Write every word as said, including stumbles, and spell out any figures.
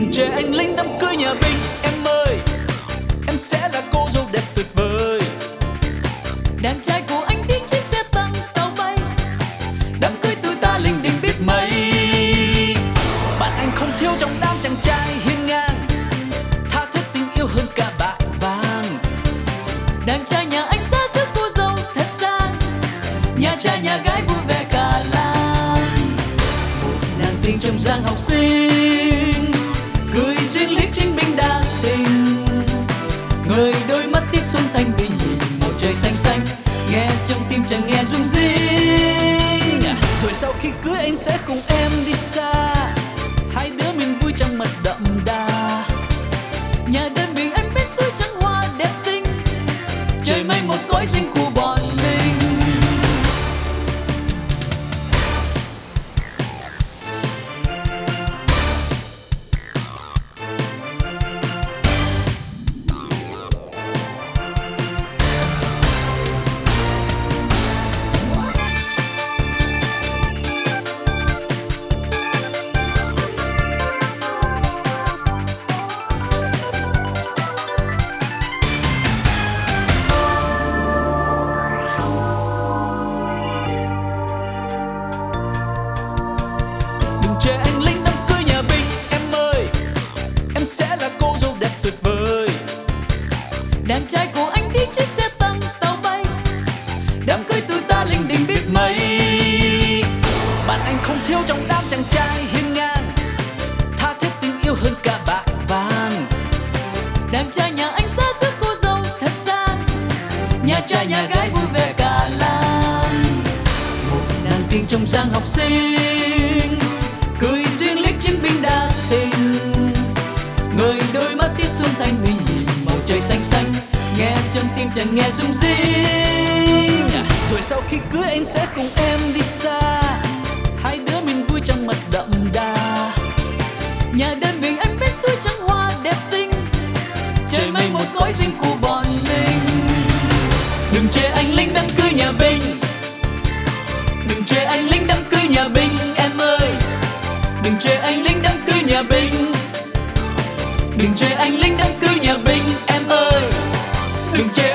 Đừng chê anh lính đám cưới nhà binh, em ơi, em sẽ là cô dâu đẹp tuyệt vời. Đàn trai của anh đi chiếc xe tăng tàu bay, Đám cưới tươi ta linh đình biết mấy. Bạn anh không thiếu trong đám chàng trai hiên ngang, tha thiết tình yêu hơn cả bạc vàng. đàn trai nhà anh ra sức cô dâu thật sang, nhà trai nhà gái vui vẻ cả làng. Nàng tình trong giang học sinh, cười duyên liếc chính binh đa tình. Người đôi mắt tít xuân thanh bình, nhìn bầu trời xanh xanh, nghe trong tim chẳng nghe rung rinh. Rồi sau khi cưới anh sẽ cùng em đi xa, hai đứa mình vui trong mật đậm đà. Nhà đơn mình anh biết suối trắng hoa đẹp xinh, Trời mây một cõi riêng của bọn mình. Đừng chê anh lính đám cưới nhà binh, em ơi, em sẽ là cô dâu đẹp tuyệt vời. đàn trai của anh đi chiếc xe tăng tàu bay, Đám cưới tươi ta linh đình biết mấy. Bạn anh không thiếu trong đám chàng trai hiên ngang, tha thiết tình yêu hơn cả bạc vàng. đàn trai nhà anh ra sức cô dâu thật sang, nhà trai nhà gái vui vẻ cả làng. Nàng tình trong giang học sinh, cười duyên liếc chiến binh đa tình. Người đôi mắt tít xuân thanh bình, nhìn bầu trời xanh xanh, nghe trong tim chẳng nghe rung rinh. Rồi sau khi cưới anh sẽ cùng em đi xa, hai đứa mình vui trong mật đậm đà. Nhà đơn mình anh biết suối trắng hoa đẹp xinh, Trời mây một cõi riêng của bọn mình. Đừng chê anh lính đám cưới nhà binh, Đừng chê anh lính đám cưới nhà binh, em ơi, đừng chê anh lính đám cưới nhà binh. Đừng chê anh lính đám cưới nhà binh, em ơi, đừng chê